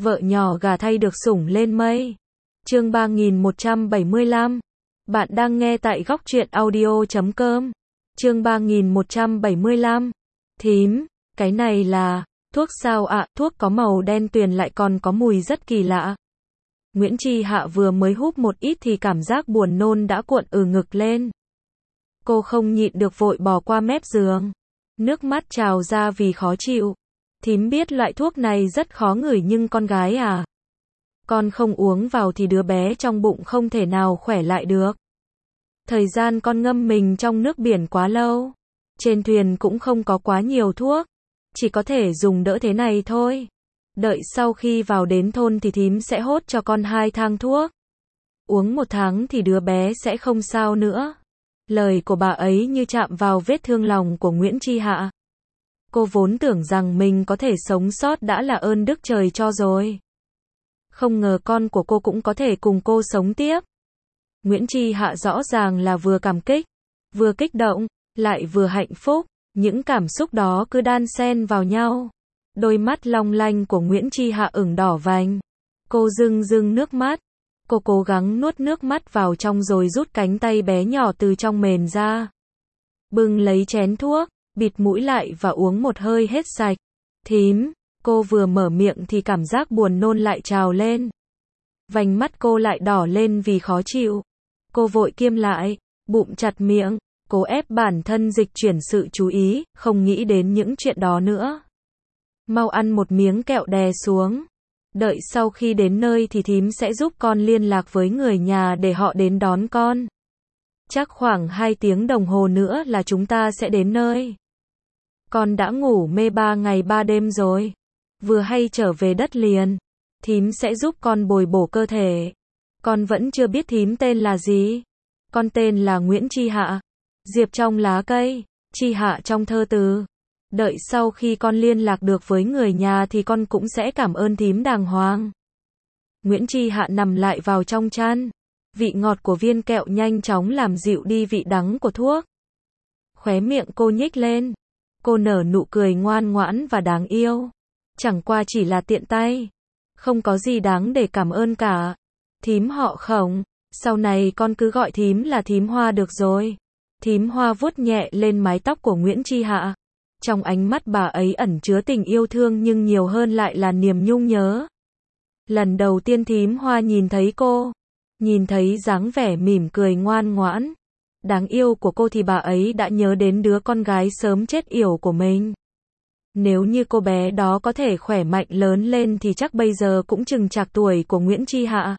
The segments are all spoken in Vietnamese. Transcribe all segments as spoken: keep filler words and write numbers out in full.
Vợ nhỏ gả thay được sủng lên mây. Chương ba nghìn một trăm bảy mươi lăm. Bạn đang nghe tại góc truyện audio chấm com. Chương ba nghìn một trăm bảy mươi lăm. Thím, cái này là thuốc sao ạ? À? Thuốc có màu đen tuyền lại còn có mùi rất kỳ lạ. Nguyễn Tri Hạ vừa mới húp một ít thì cảm giác buồn nôn đã cuộn ừ ngực lên. Cô không nhịn được vội bò qua mép giường. Nước mắt trào ra vì khó chịu. Thím biết loại thuốc này rất khó ngửi nhưng con gái à. Con không uống vào thì đứa bé trong bụng không thể nào khỏe lại được. Thời gian con ngâm mình trong nước biển quá lâu. Trên thuyền cũng không có quá nhiều thuốc. Chỉ có thể dùng đỡ thế này thôi. Đợi sau khi vào đến thôn thì thím sẽ hốt cho con hai thang thuốc. Uống một tháng thì đứa bé sẽ không sao nữa. Lời của bà ấy như chạm vào vết thương lòng của Nguyễn Tri Hạ. Cô vốn tưởng rằng mình có thể sống sót đã là ơn đức trời cho rồi. Không ngờ con của cô cũng có thể cùng cô sống tiếp. Nguyễn Tri Hạ rõ ràng là vừa cảm kích, vừa kích động, lại vừa hạnh phúc. Những cảm xúc đó cứ đan xen vào nhau. Đôi mắt long lanh của Nguyễn Tri Hạ ửng đỏ vành. Cô rưng rưng nước mắt. Cô cố gắng nuốt nước mắt vào trong rồi rút cánh tay bé nhỏ từ trong mền ra. Bưng lấy chén thuốc, bịt mũi lại và uống một hơi hết sạch. Thím, cô vừa mở miệng thì cảm giác buồn nôn lại trào lên. Vành mắt cô lại đỏ lên vì khó chịu. Cô vội kiêm lại, bụng chặt miệng, cố ép bản thân dịch chuyển sự chú ý, không nghĩ đến những chuyện đó nữa. Mau ăn một miếng kẹo đè xuống. Đợi sau khi đến nơi thì thím sẽ giúp con liên lạc với người nhà để họ đến đón con. Chắc khoảng hai tiếng đồng hồ nữa là chúng ta sẽ đến nơi. Con đã ngủ mê ba ngày ba đêm rồi. Vừa hay trở về đất liền. Thím sẽ giúp con bồi bổ cơ thể. Con vẫn chưa biết thím tên là gì. Con tên là Nguyễn Tri Hạ. Diệp trong lá cây, Tri Hạ trong thơ từ. Đợi sau khi con liên lạc được với người nhà thì con cũng sẽ cảm ơn thím đàng hoàng. Nguyễn Tri Hạ nằm lại vào trong chăn. Vị ngọt của viên kẹo nhanh chóng làm dịu đi vị đắng của thuốc. Khóe miệng cô nhếch lên. Cô nở nụ cười ngoan ngoãn và đáng yêu. Chẳng qua chỉ là tiện tay. Không có gì đáng để cảm ơn cả. Thím họ Khổng, sau này con cứ gọi thím là thím Hoa được rồi. Thím Hoa vuốt nhẹ lên mái tóc của Nguyễn Tri Hạ. Trong ánh mắt bà ấy ẩn chứa tình yêu thương nhưng nhiều hơn lại là niềm nhung nhớ. Lần đầu tiên thím Hoa nhìn thấy cô, nhìn thấy dáng vẻ mỉm cười ngoan ngoãn, đáng yêu của cô thì bà ấy đã nhớ đến đứa con gái sớm chết yểu của mình. Nếu như cô bé đó có thể khỏe mạnh lớn lên thì chắc bây giờ cũng chừng chạc tuổi của Nguyễn Tri Hạ.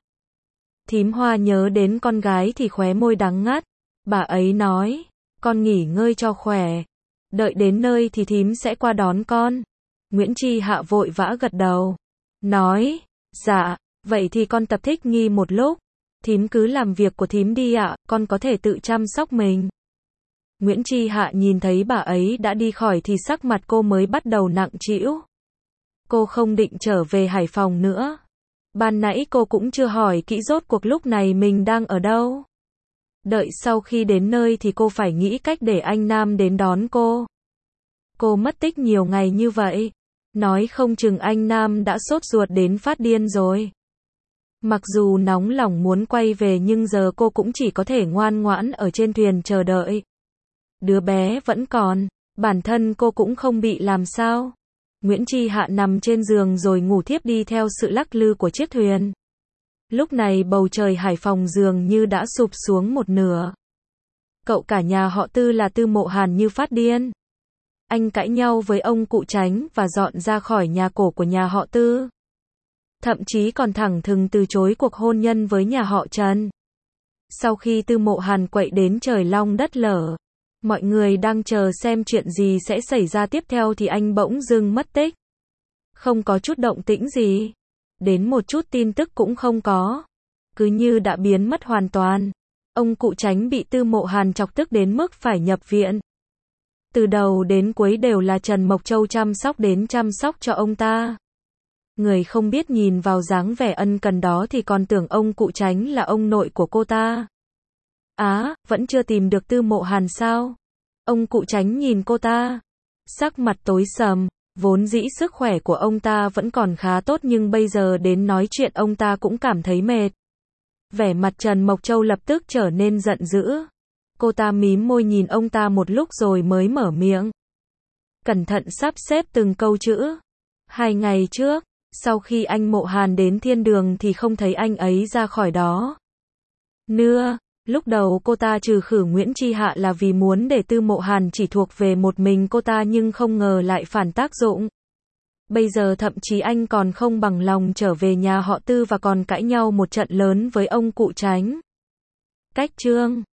Thím Hoa nhớ đến con gái thì khóe môi đắng ngắt. Bà ấy nói, con nghỉ ngơi cho khỏe. Đợi đến nơi thì thím sẽ qua đón con. Nguyễn Tri Hạ vội vã gật đầu. Nói, dạ, vậy thì con tập thích nghi một lúc. Thím cứ làm việc của thím đi ạ, con có thể tự chăm sóc mình. Nguyễn Tri Hạ nhìn thấy bà ấy đã đi khỏi thì sắc mặt cô mới bắt đầu nặng trĩu. Cô không định trở về Hải Phòng nữa. Ban nãy cô cũng chưa hỏi kỹ rốt cuộc lúc này mình đang ở đâu. Đợi sau khi đến nơi thì cô phải nghĩ cách để anh Nam đến đón cô. Cô mất tích nhiều ngày như vậy. Nói không chừng anh Nam đã sốt ruột đến phát điên rồi. Mặc dù nóng lòng muốn quay về nhưng giờ cô cũng chỉ có thể ngoan ngoãn ở trên thuyền chờ đợi. Đứa bé vẫn còn, bản thân cô cũng không bị làm sao. Nguyễn Tri Hạ nằm trên giường rồi ngủ thiếp đi theo sự lắc lư của chiếc thuyền. Lúc này bầu trời Hải Phòng dường như đã sụp xuống một nửa. Cậu cả nhà họ Tư là Tư Mộ Hàn như phát điên. Anh cãi nhau với ông cụ Chánh và dọn ra khỏi nhà cổ của nhà họ Tư. Thậm chí còn thẳng thừng từ chối cuộc hôn nhân với nhà họ Trần. Sau khi Tư Mộ Hàn quậy đến trời long đất lở, mọi người đang chờ xem chuyện gì sẽ xảy ra tiếp theo thì anh bỗng dưng mất tích. Không có chút động tĩnh gì. Đến một chút tin tức cũng không có. Cứ như đã biến mất hoàn toàn. Ông cụ Chánh bị Tư Mộ Hàn chọc tức đến mức phải nhập viện. Từ đầu đến cuối đều là Trần Mộc Châu chăm sóc đến chăm sóc cho ông ta. Người không biết nhìn vào dáng vẻ ân cần đó thì còn tưởng ông cụ Chánh là ông nội của cô ta. Á, à, vẫn chưa tìm được Tư Mộ Hàn sao? Ông cụ Chánh nhìn cô ta. Sắc mặt tối sầm, Vốn dĩ sức khỏe của ông ta vẫn còn khá tốt nhưng bây giờ đến nói chuyện ông ta cũng cảm thấy mệt. Vẻ mặt Trần Mộc Châu lập tức trở nên giận dữ. Cô ta mím môi nhìn ông ta một lúc rồi mới mở miệng. Cẩn thận sắp xếp từng câu chữ. Hai ngày trước, sau khi anh Mộ Hàn đến thiên đường thì không thấy anh ấy ra khỏi đó nữa. Lúc đầu cô ta trừ khử Nguyễn Chi Hạ là vì muốn để Tư Mộ Hàn chỉ thuộc về một mình cô ta nhưng không ngờ lại phản tác dụng. Bây giờ thậm chí anh còn không bằng lòng trở về nhà họ Tư và còn cãi nhau một trận lớn với ông cụ Tránh. Cách chương